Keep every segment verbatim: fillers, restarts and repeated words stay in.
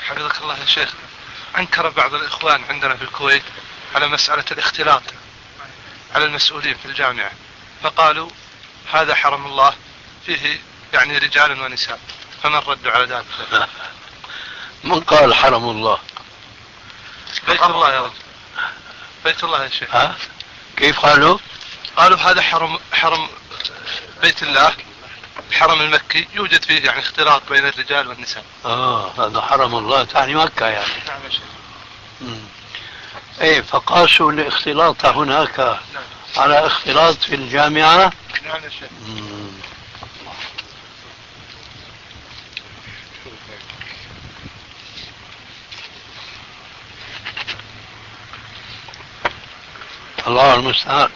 حفظك الله يا شيخ، أنكر بعض الإخوان عندنا في الكويت على مسألة الاختلاط على المسؤولين في الجامعة، فقالوا هذا حرم الله فيه يعني رجال ونساء، فمن ردوا على ذلك؟ من قال حرم الله؟ بيت الله يا رجل، بيت الله يا شيخ. ها؟ كيف قالوا؟ قالوا هذا حرم حرم بيت الله، الحرم المكي يوجد فيه يعني اختلاط بين الرجال والنساء. اه هذا حرم الله تعني مكة يعني. نعم يا شيخ. مم. ايه فقاسوا الاختلاط هناك نعم. على اختلاط في الجامعة. نعم يا شيخ. مم. الله المستعان.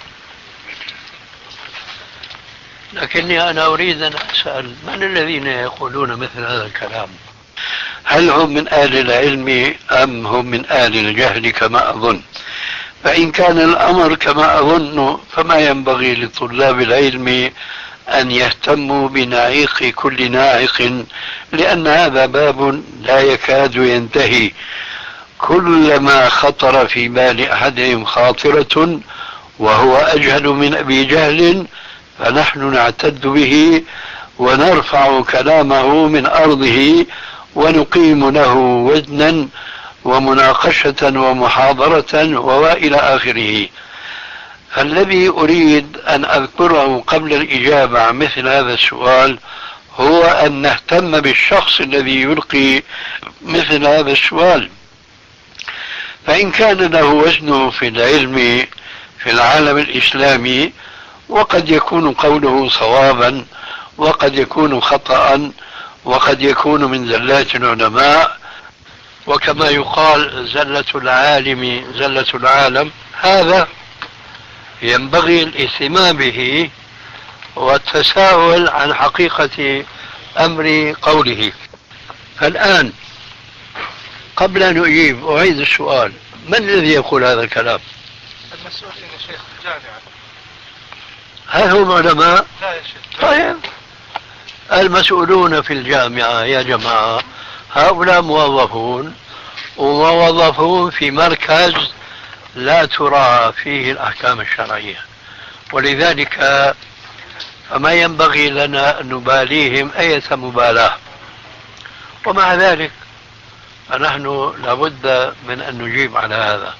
لكني أنا أريد أن أسأل من الذين يقولون مثل هذا الكلام؟ هل هم من أهل العلم أم هم من أهل الجهل كما أظن؟ فإن كان الأمر كما أظن فما ينبغي لطلاب العلم أن يهتموا بنعيق كل ناعق، لأن هذا باب لا يكاد ينتهي. كلما خطر في بال أحدهم خاطرة وهو أجهل من أبي جهل فنحن نعتد به ونرفع كلامه من أرضه ونقيم له وزنا ومناقشة ومحاضرة وإلى آخره. فالذي أريد أن أذكره قبل الإجابة عن مثل هذا السؤال هو أن نهتم بالشخص الذي يلقي مثل هذا السؤال، فإن كان له وزنه في العلم في العالم الإسلامي وقد يكون قوله صوابا وقد يكون خطأ وقد يكون من زلات العلماء، وكما يقال زلة العالم زلة العالم، هذا ينبغي الاهتمام به والتساؤل عن حقيقة أمر قوله. فالآن قبل أن أجيب أعيد السؤال، من الذي يقول هذا الكلام؟ المسؤولين يا شيخ الجامعة. هل هم علماء؟ لا يا شيخ. طيب المسؤولون في الجامعة يا جماعة هؤلاء موظفون، وموظفون في مركز لا تراعى فيه الأحكام الشرعية، ولذلك فما ينبغي لنا أن نباليهم أي مبالاة. ومع ذلك فنحن لابد من أن نجيب على هذا،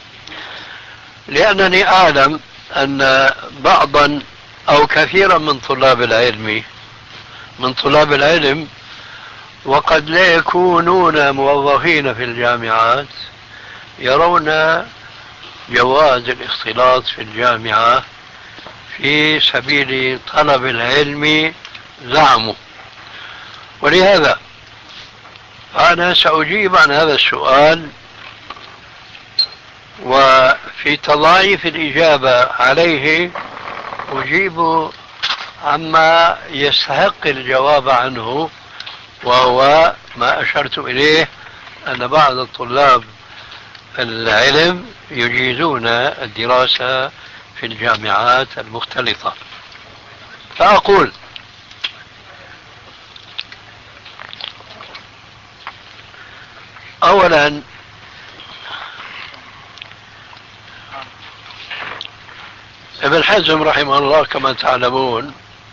لأنني أعلم أن بعضا أو كثيرا من طلاب العلم من طلاب العلم وقد لا يكونون موظفين في الجامعات يرون جواز الاختلاط في الجامعة في سبيل طلب العلم زعموا. ولهذا أنا سأجيب عن هذا السؤال، وفي تضاعيف الإجابة عليه أجيب عما يستحق الجواب عنه، وهو ما أشرت إليه أن بعض الطلاب العلم يجيزون الدراسة في الجامعات المختلطة. فأقول أولا ابن حزم رحمه الله كما تعلمون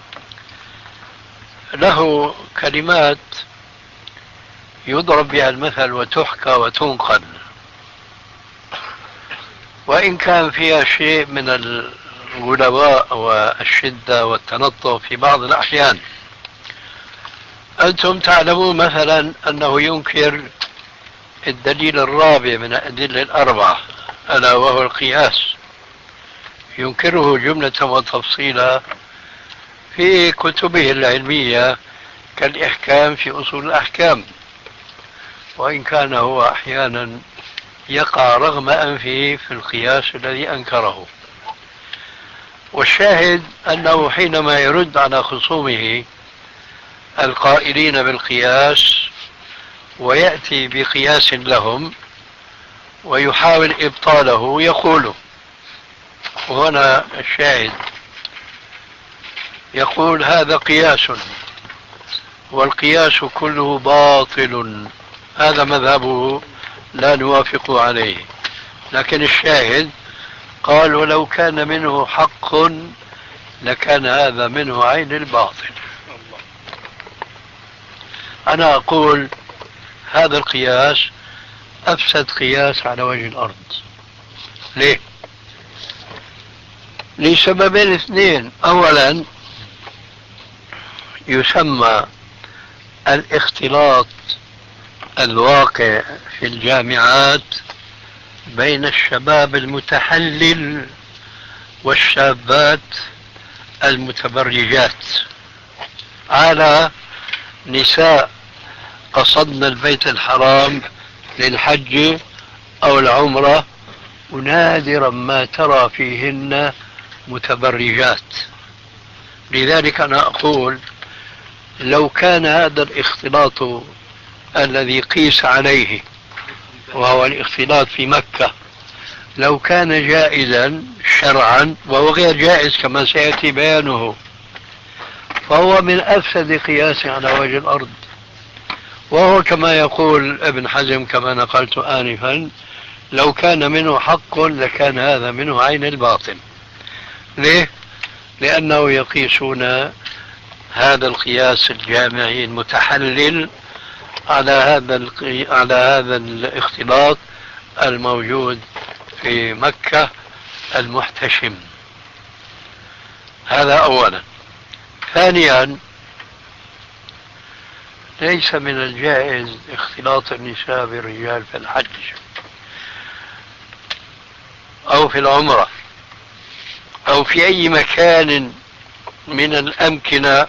له كلمات يضرب بها المثل وتحكى وتنقل، وإن كان فيها شيء من الغلواء والشدة والتنطع في بعض الأحيان. أنتم تعلمون مثلا أنه ينكر الدليل الرابع من الأدلة الأربعة ألا وهو القياس، ينكره جملة وتفصيلا في كتبه العلمية كالإحكام في أصول الأحكام، وإن كان هو أحيانا يقع رغم أنفه في القياس الذي أنكره. والشاهد أنه حينما يرد على خصومه القائلين بالقياس ويأتي بقياس لهم ويحاول إبطاله يقول، وهنا الشاهد، يقول هذا قياس والقياس كله باطل هذا مذهبه لا نوافق عليه. لكن الشاهد قال ولو كان منه حق لكان هذا منه عين الباطل. أنا أقول هذا القياس أفسد قياس على وجه الأرض. ليه؟ لسببين اثنين. أولا يسمى الاختلاط الواقع في الجامعات بين الشباب المتحلل والشابات المتبرجات على نساء قصدن البيت الحرام للحج أو العمرة، ونادرا ما ترى فيهن متبرجات. لذلك أنا أقول لو كان هذا الاختلاط الذي قيس عليه وهو الاختلاط في مكة لو كان جائزا شرعا، وهو غير جائز كما سيأتي بيانه، فهو من أفسد قياس على وجه الأرض. وهو كما يقول ابن حزم كما نقلت آنفا لو كان منه حق لكان هذا منه عين الباطل. ليه؟ لأنه يقيسون هذا القياس الجامعي المتحلل على هذا القي... على هذا الاختلاط الموجود في مكة المحتشم. هذا أولا. ثانيا ليس من الجائز اختلاط النساء بالرجال في الحج أو في العمرة أو في أي مكان من الأمكنة،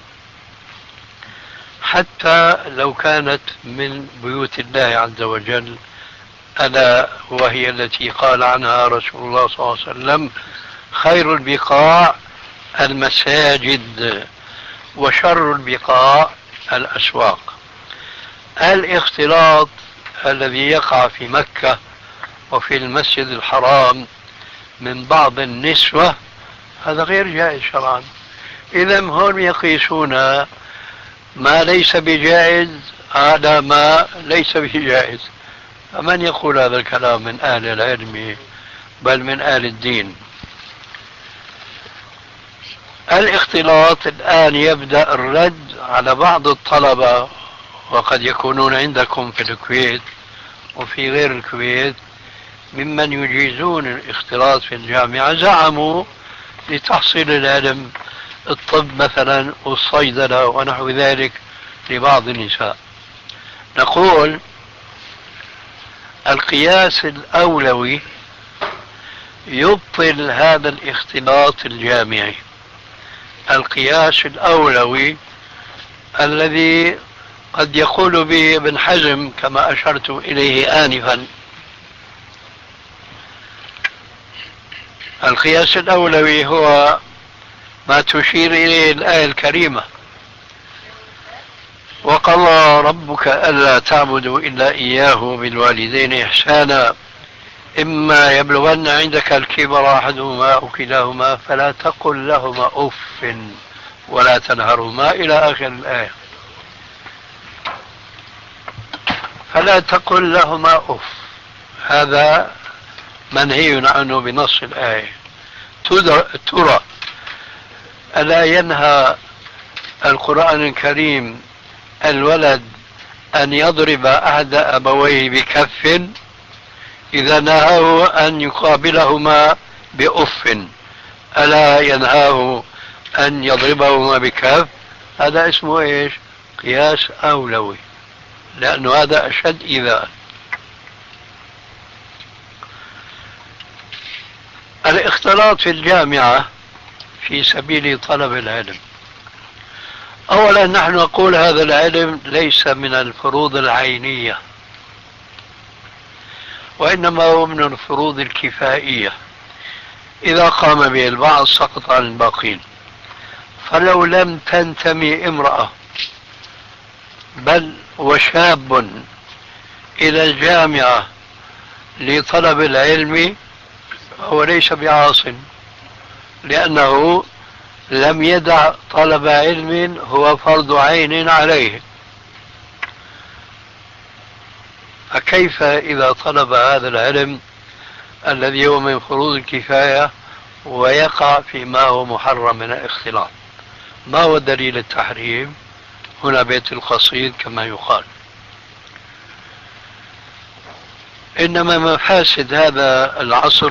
حتى لو كانت من بيوت الله عز وجل، ألا وهي التي قال عنها رسول الله صلى الله عليه وسلم خير البقاع المساجد وشر البقاع الأسواق. الاختلاط الذي يقع في مكة وفي المسجد الحرام من بعض النسوة هذا غير جائز شرعا. إذا هم يقيسون ما ليس بجائز على ما ليس بجائز. فمن يقول هذا الكلام من أهل العلم بل من أهل الدين؟ الاختلاط الآن يبدأ الرد على بعض الطلبة، وقد يكونون عندكم في الكويت وفي غير الكويت ممن يجيزون الاختلاط في الجامعة، زعموا لتحصيل العلم، الطب مثلا والصيدلة ونحو ذلك لبعض النساء. نقول القياس الأولوي يبطل هذا الاختلاط الجامعي. القياس الأولوي الذي قد يقول به ابن حزم كما أشرت إليه آنفا، القياس الأولوي هو ما تشير إليه الآية الكريمة وقضى ربك ألا تعبدوا إلا إياه بالوالدين إحسانا إما يبلغن عندك الكبر أحدهما أو كلاهما فلا تقل لهما أف ولا تنهرهما إلى آخر الآية. فلا تقل لهما أف هذا منهي عنه بنص الآية. ترى ألا ينهى القرآن الكريم الولد أن يضرب أحد أبويه بكف إذا نهاه أن يقابلهما بأف؟ ألا ينهاه أن يضربهما بكف؟ هذا اسمه إيش؟ قياس أولوي، لأنه هذا أشد إيذاء. الاختلاط في الجامعة في سبيل طلب العلم، أولا نحن نقول هذا العلم ليس من الفروض العينية، وإنما هو من الفروض الكفائية، إذا قام به البعض سقط عن الباقين. فلو لم تنتمي امرأة بل وشاب إلى الجامعة لطلب العلم هو ليس بعاص، لأنه لم يدع طلب علم هو فرض عين عليه. فكيف إذا طلب هذا العلم الذي هو من فروض الكفاية ويقع فيما هو محرم من الاختلاط؟ ما هو دليل التحريم؟ هنا بيت القصيد كما يقال. إنما مفاسد هذا العصر،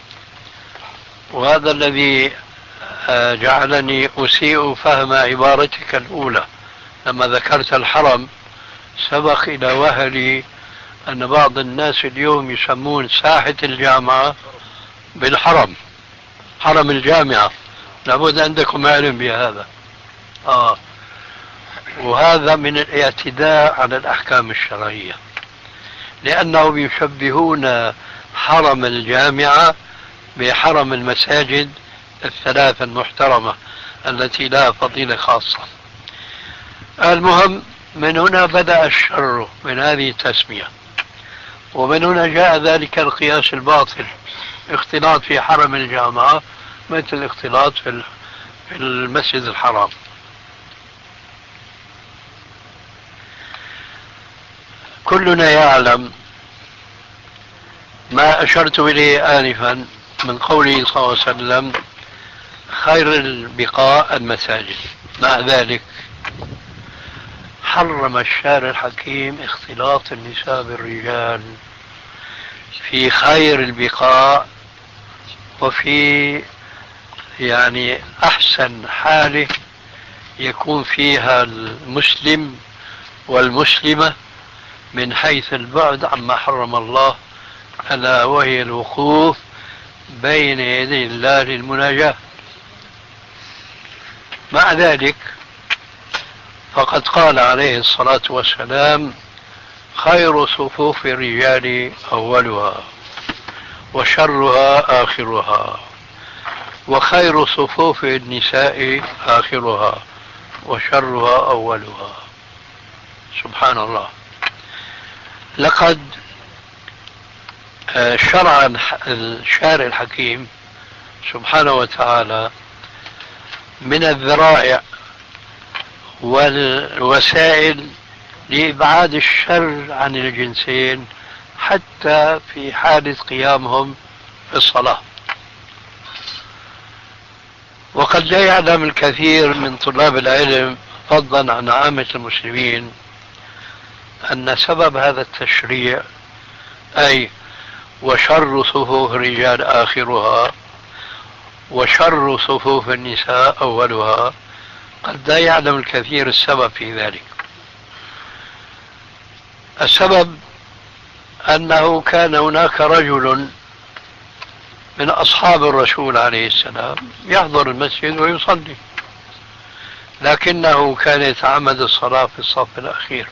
وهذا الذي جعلني أسيء فهم عبارتك الأولى لما ذكرت الحرم، سبق إلى وهلي أن بعض الناس اليوم يسمون ساحة الجامعة بالحرم، حرم الجامعة. لابد عندكم علم بهذا. آه. وهذا من الاعتداء على الأحكام الشرعية، لأنهم يشبهون حرم الجامعة بحرم المساجد الثلاثة المحترمة التي لها فضيلة خاصة. المهم، من هنا بدأ الشر من هذه التسمية، ومن هنا جاء ذلك القياس الباطل، اختلاط في حرم الجامعة مثل الاختلاط في المسجد الحرام. كلنا يعلم ما أشرت إليه آنفا من قوله صلى الله عليه وسلم: خير البقاء المساجد. مع ذلك حرم الشارع الحكيم اختلاط النساء بالرجال في خير البقاء، وفي يعني أحسن حاله يكون فيها المسلم والمسلمة من حيث البعد عما حرم الله، ألا وهي الوقوف بين يدي الله للمناجاة. مع ذلك فقد قال عليه الصلاة والسلام: خير صفوف الرجال أولها وشرها آخرها، وخير صفوف النساء آخرها وشرها أولها. سبحان الله. لقد شرع الشارع الحكيم سبحانه وتعالى من الذرائع والوسائل لإبعاد الشر عن الجنسين حتى في حالة قيامهم في الصلاة. وقد لا يعلم الكثير من طلاب العلم فضلا عن عامة المسلمين أن سبب هذا التشريع، أي وشر صفوف الرجال آخرها وشر صفوف النساء أولها، قد لا يعلم الكثير السبب في ذلك. السبب أنه كان هناك رجل من أصحاب الرسول عليه السلام يحضر المسجد ويصلي، لكنه كان يتعمد الصلاة في الصف الأخير.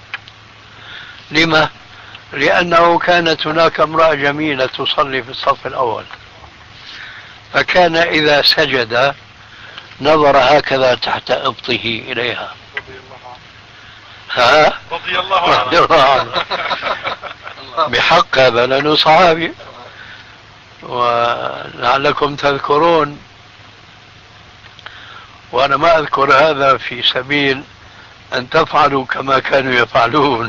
لما؟ لأنه كانت هناك امرأة جميلة تصلي في الصف الأول، فكان إذا سجد نظر هكذا تحت إبطه إليها. ها؟ رضي الله عنه. رضي الله عنه. بحق هذا لأنه صحابي. ولعلكم تذكرون، وأنا ما أذكر هذا في سبيل أن تفعلوا كما كانوا يفعلون،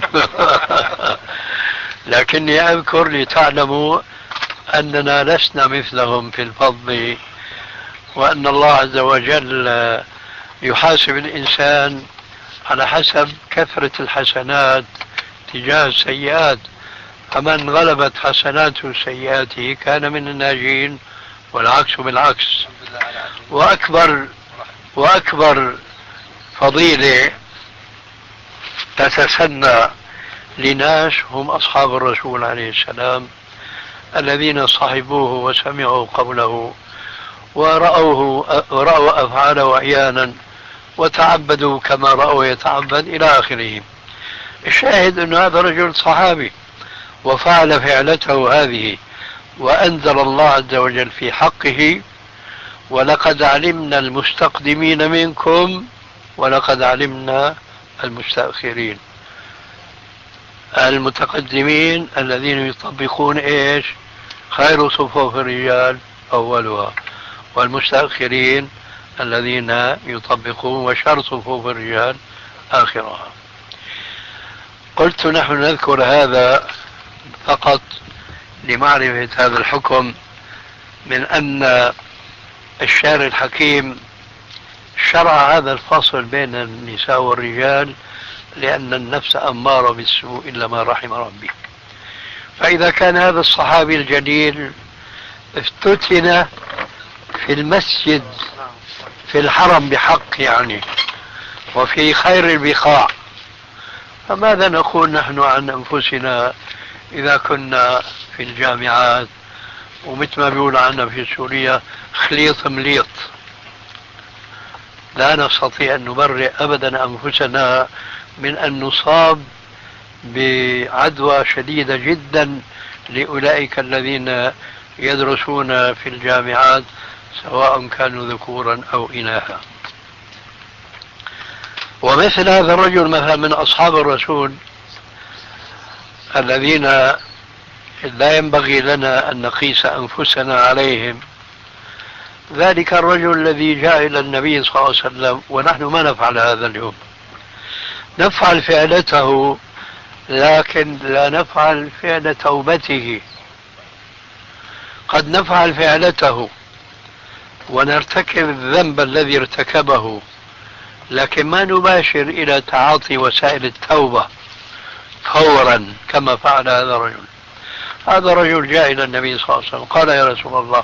لكني أذكر لتعلموا أننا لسنا مثلهم في الفضل، وأن الله عز وجل يحاسب الإنسان على حسب كثرة الحسنات تجاه السيئات، فمن غلبت حسناته سيئاته كان من الناجين، والعكس بالعكس. وأكبر وأكبر فضيلة تتسنى لناس هم أصحاب الرسول عليه السلام، الذين صحبوه وسمعوا قوله ورأوه ورأوا أفعاله عيانا وتعبدوا كما رأوا يتعبد إلى آخره. الشاهد أن هذا رجل صحابي وفعل فعلته هذه، وأنزل الله عز وجل في حقه: ولقد علمنا المستقدمين منكم ولقد علمنا المستأخرين. المتقدمين الذين يطبقون إيش؟ خير صفوف الرجال أولها، والمستأخرين الذين يطبقون وشر صفوف الرجال آخرها. قلت نحن نذكر هذا فقط لمعرفة هذا الحكم من أن الشارع الحكيم شرع هذا الفصل بين النساء والرجال لأن النفس أمارة بالسوء إلا ما رحم ربي. فإذا كان هذا الصحابي الجليل افتتن في المسجد في الحرم بحق يعني وفي خير البقاع، فماذا نقول نحن عن أنفسنا إذا كنا في الجامعات ومثل ما بيقول عنا في سوريا خليط مليط؟ لا نستطيع أن نبرئ أبدا أنفسنا من أن نصاب بعدوى شديدة جدا لأولئك الذين يدرسون في الجامعات سواء كانوا ذكورا أو إناثا. ومثل هذا الرجل مثلا من أصحاب الرسول الذين لا ينبغي لنا أن نقيس أنفسنا عليهم، ذلك الرجل الذي جاء إلى النبي صلى الله عليه وسلم ونحن ما نفعل هذا اليوم، نفعل فعلته لكن لا نفعل فعل توبته. قد نفعل فعلته ونرتكب الذنب الذي ارتكبه لكن ما نباشر إلى تعاطي وسائل التوبة فورا كما فعل هذا الرجل. هذا الرجل جاء إلى النبي صلى الله عليه وسلم قال: يا رسول الله،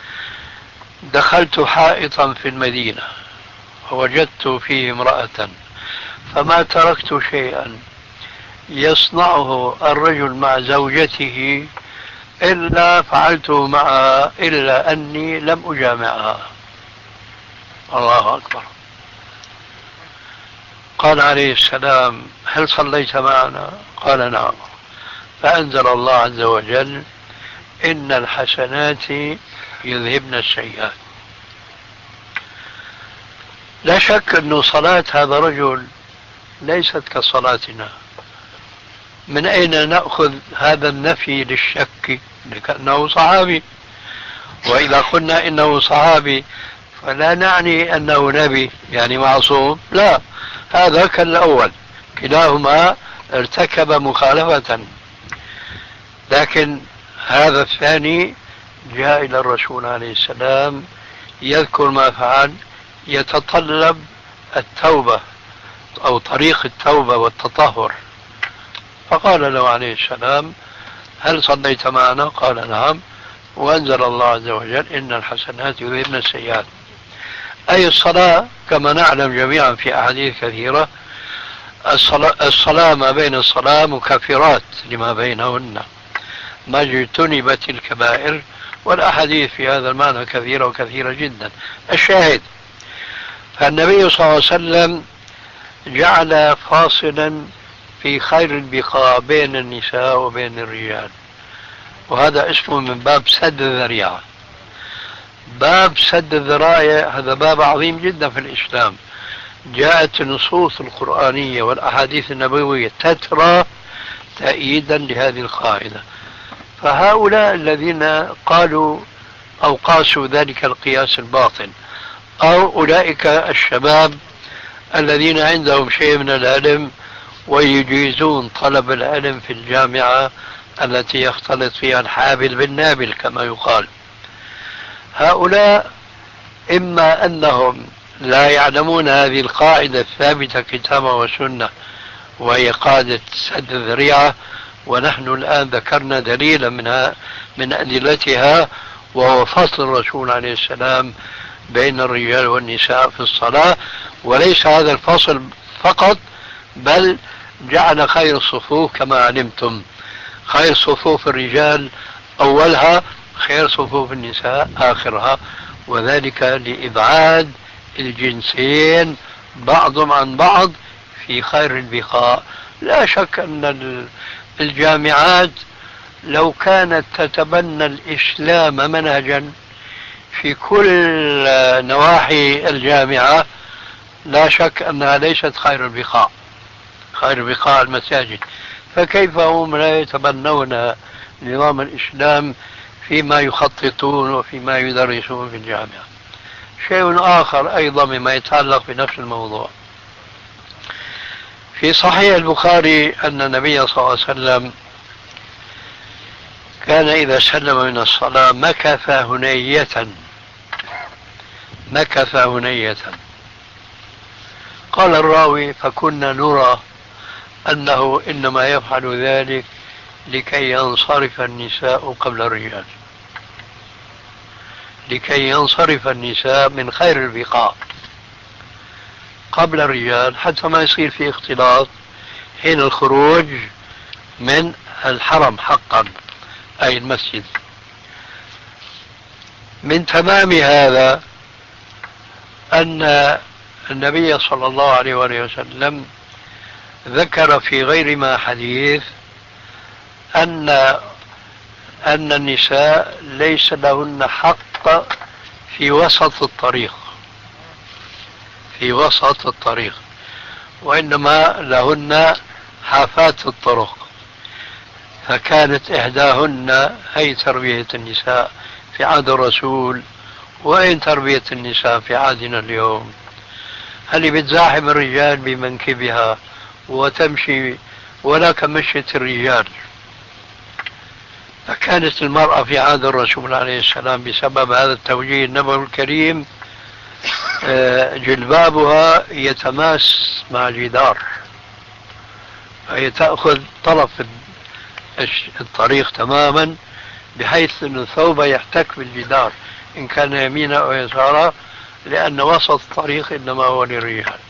دخلت حائطا في المدينة ووجدت فيه امرأة فما تركت شيئا يصنعه الرجل مع زوجته إلا فعلته معها إلا أني لم أجامعها. الله أكبر. قال عليه السلام: هل صليت معنا؟ قال: نعم. فأنزل الله عز وجل: إن الحسنات يذهبن السيئات. لا شك أن صلاة هذا الرجل ليست كصلاتنا. من أين نأخذ هذا النفي للشك؟ لأنه صحابي، وإذا قلنا إنه صحابي فلا نعني أنه نبي يعني معصوم، لا، هذا كالأول كلاهما ارتكب مخالفة، لكن هذا الثاني جاء إلى الرسول عليه السلام يذكر ما فعل، يتطلب التوبة أو طريق التوبة والتطهر، فقال له عليه السلام: هل صليت معنا؟ قال: نعم. وأنزل الله عز وجل: إن الحسنات يذهبن السيئات. أي الصلاة كما نعلم جميعا في أحاديث كثيرة، الصلاة, الصلاة ما بين الصلاة مكفرات لما بينهن ما اجتنبت الكبائر، والأحاديث في هذا المعنى كثيرة وكثيرة جدا. الشاهد، فالنبي صلى الله عليه وسلم جعل فاصلا في خير البقاء بين النساء وبين الرجال، وهذا اسمه من باب سد الذريعة. باب سد الذرائع هذا باب عظيم جدا في الإسلام. جاءت النصوص القرآنية والأحاديث النبوية تترى تأييدا لهذه القاعدة. فهؤلاء الذين قالوا أو قاسوا ذلك القياس الباطل، أو أولئك الشباب الذين عندهم شيء من العلم ويجيزون طلب العلم في الجامعة التي يختلط فيها الحابل بالنابل كما يقال، هؤلاء إما أنهم لا يعلمون هذه القاعدة الثابتة كتابا وسنة وهي قاعدة سد الذريعة، ونحن الآن ذكرنا دليلا منها من أدلتها وهو فصل الرسول عليه السلام بين الرجال والنساء في الصلاة. وليس هذا الفصل فقط، بل جعل خير الصفوف كما علمتم، خير صفوف الرجال أولها، خير صفوف النساء آخرها، وذلك لإبعاد الجنسين بعضهم عن بعض في خير البقاء. لا شك أن الجامعات لو كانت تتبنى الإسلام منهجا في كل نواحي الجامعة لا شك أنها ليست خير البقاء، خير بقاع المساجد. فكيف هم لا يتبنون نظام الإسلام فيما يخططون وفيما يدرسون في الجامعة؟ شيء آخر أيضا مما يتعلق بنفس الموضوع، في صحيح البخاري أن النبي صلى الله عليه وسلم كان إذا سلم من الصلاة مكث هنية مكث هنية. قال الراوي: فكنا نرى أنه إنما يفعل ذلك لكي ينصرف النساء قبل الرجال، لكي ينصرف النساء من خير البقاع قبل الرجال، حتى ما يصير في اختلاط حين الخروج من الحرم حقا، أي المسجد. من تمام هذا أن النبي صلى الله عليه وآله وسلم ذكر في غير ما حديث أن أن النساء ليس لهن حق في وسط الطريق، في وسط الطريق، وإنما لهن حافات الطرق. فكانت إحداهن هي تربية النساء في عهد الرسول، وأين تربية النساء في عهدنا اليوم؟ هل بتزاحم الرجال بمنكبها وتمشي ولا كمشية الرجال؟ فكانت المرأة في عهد الرسول عليه السلام بسبب هذا التوجيه النبوي الكريم جلبابها يتماس مع الجدار، فهي تأخذ طرف الطريق تماما، بحيث أن الثوب يحتك بالجدار إن كان يمينا أو يسارا، لأن وسط الطريق إنما هو للرجال.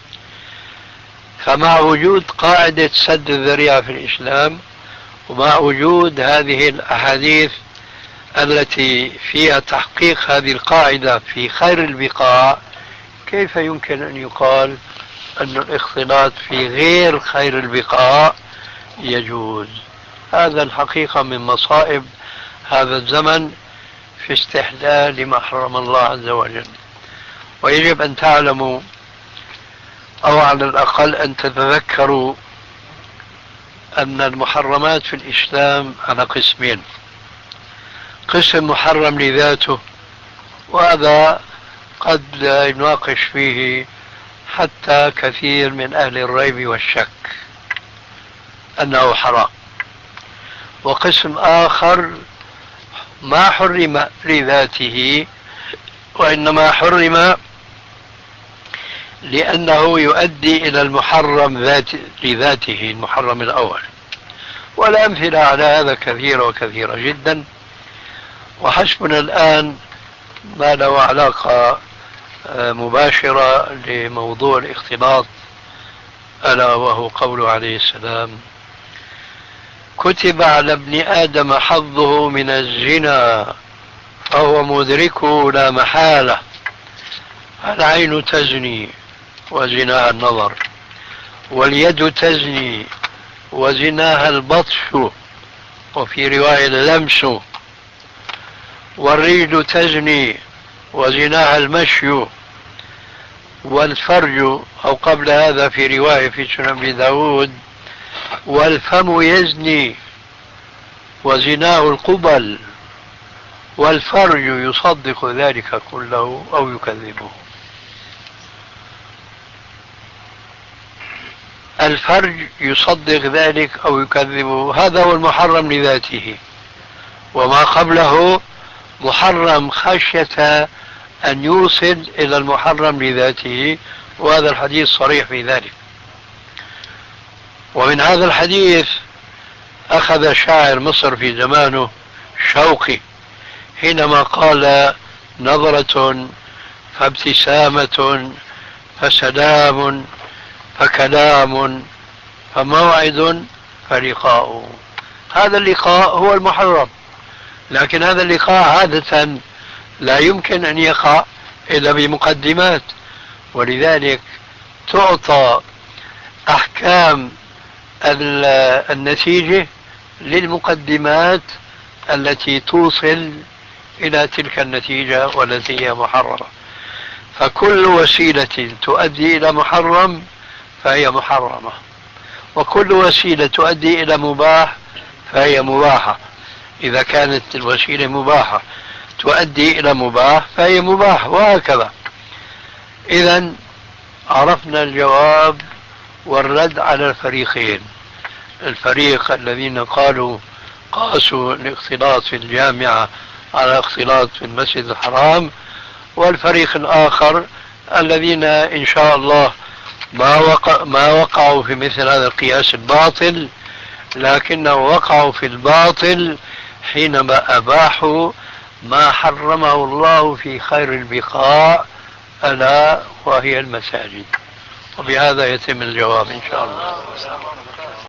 فمع وجود قاعدة سد الذريعة في الإسلام، ومع وجود هذه الأحاديث التي فيها تحقيق هذه القاعدة في خير البقاع، كيف يمكن أن يقال أن الاختلاط في غير خير البقاع يجوز؟ هذا الحقيقة من مصائب هذا الزمن في استحلال ما حرم الله عز وجل. ويجب أن تعلموا، أو على الأقل أن تتذكروا، أن المحرمات في الإسلام على قسمين: قسم محرم لذاته، وهذا قد لا يناقش فيه حتى كثير من أهل الريب والشك أنه حرام، وقسم آخر ما حرم لذاته، وإنما حرم لأنه يؤدي إلى المحرم ذات لذاته، المحرم الأول. والأمثلة على هذا كثيرة وكثيرة جدا، وحسبنا الآن ما له علاقة مباشرة لموضوع الاختلاط، ألا وهو قوله عليه السلام: كتب على ابن آدم حظه من الزنا فهو مدركه لا محالة، العين تزني وزناها النظر، واليد تزني وزناها البطش، وفي رواية اللمس، والرجل تزني وزناها المشي، والفرج، أو قبل هذا في رواية في سنن أبي داود: والفم يزني وزناه القبل، والفرج يصدق ذلك كله أو يكذبه. الفرج يصدق ذلك أو يكذبه، هذا هو المحرم لذاته، وما قبله محرم خشية أن يوصل إلى المحرم لذاته، وهذا الحديث صريح في ذلك. ومن هذا الحديث أخذ شاعر مصر في زمانه شوقي حينما قال: نظرة فابتسامة فسلام فكلام فموعد فلقاء. هذا اللقاء هو المحرم، لكن هذا اللقاء عادة لا يمكن أن يقع إلا بمقدمات، ولذلك تعطى أحكام النتيجة للمقدمات التي توصل إلى تلك النتيجة والتي هي محرمة. فكل وسيلة تؤدي إلى محرم فهي محرمة، وكل وسيلة تؤدي إلى مباح فهي مباحة. إذا كانت الوسيلة مباحة تؤدي إلى مباح فهي مباح، وهكذا. إذن عرفنا الجواب والرد على الفريقين: الفريق الذين قالوا قاسوا الاختلاط في الجامعة على اختلاط في المسجد الحرام، والفريق الآخر الذين إن شاء الله ما وقع ما وقعوا في مثل هذا القياس الباطل، لكنه وقعوا في الباطل حينما أباحوا ما حرمه الله في خير البقاع ألا وهي المساجد. وبهذا يتم الجواب إن شاء الله.